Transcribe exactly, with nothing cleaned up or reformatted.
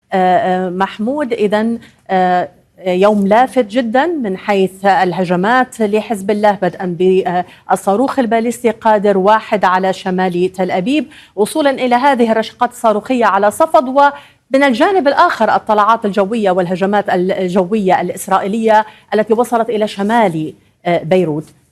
محمود، إذن يوم لافت جدا من حيث الهجمات لحزب الله، بدءا بالصاروخ الباليستي قادر واحد على شمال تل أبيب، وصولا إلى هذه الرشقات الصاروخية على صفد، ومن الجانب الآخر الطلعات الجوية والهجمات الجوية الإسرائيلية التي وصلت إلى شمال بيروت.